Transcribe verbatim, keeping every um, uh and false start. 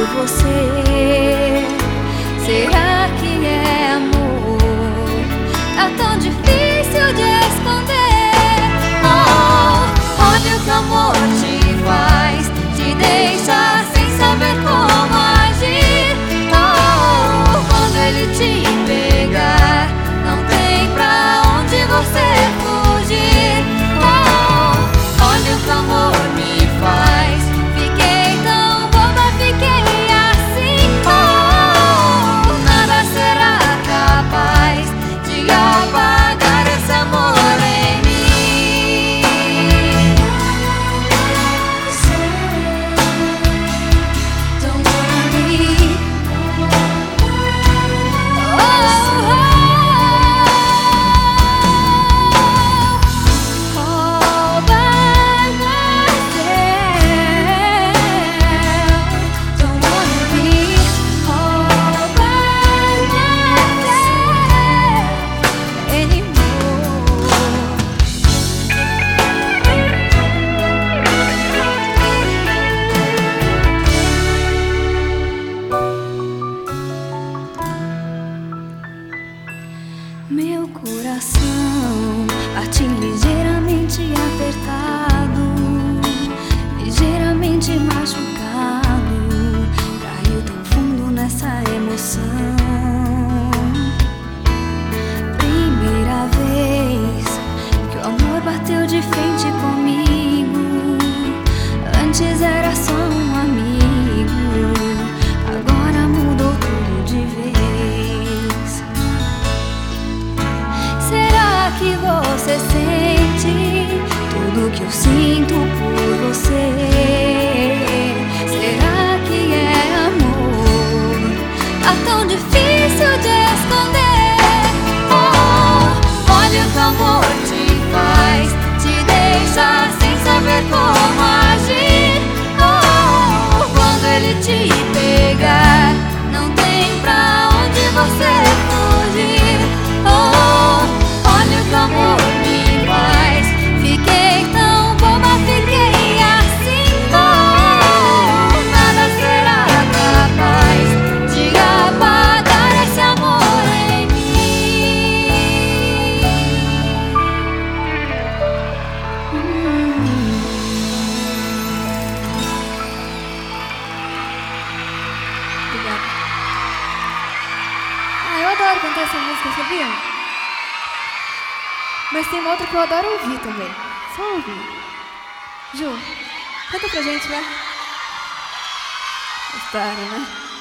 você. Será que é amor? Tá tão difícil de esconder. Oh, olha o que o amor te faz, te deixa sem saber como agir. Oh, quando ele te pegar, não tem pra onde você fugir. Oh, olha o que o amor me faz, fiquei tão boba, fiquei assim. Oh, nada será capaz de apagar esse amor em mim. Don't worry. Oh, oh, all by myself. Don't wanna be all by myself anymore. Meu coração bate ligeiramente apertado, ligeiramente machucado. Caiu tão fundo nessa emoção. Primeira vez que o amor bateu de frente comigo. Antes era só um amigo, agora mudou tudo de vez. Será que você sente tudo que eu sinto por você? Será que é amor? Tá tão difícil de esconder. Oh, olha o que o amor te faz, te deixa sem saber como agir. Oh, quando ele te pegar, não tem pra onde você fugir. Oh, olha o que o amor me faz, fiquei tão boba, fiquei assim. Oh, nada será capaz de apagar esse amor em mim. Hum. Obrigada. Ah, eu adoro cantar essa música, sabia? Mas tem uma outra que eu adoro ouvir também. Só ouvir. Ju, canta pra gente, vai. Gostaram, né?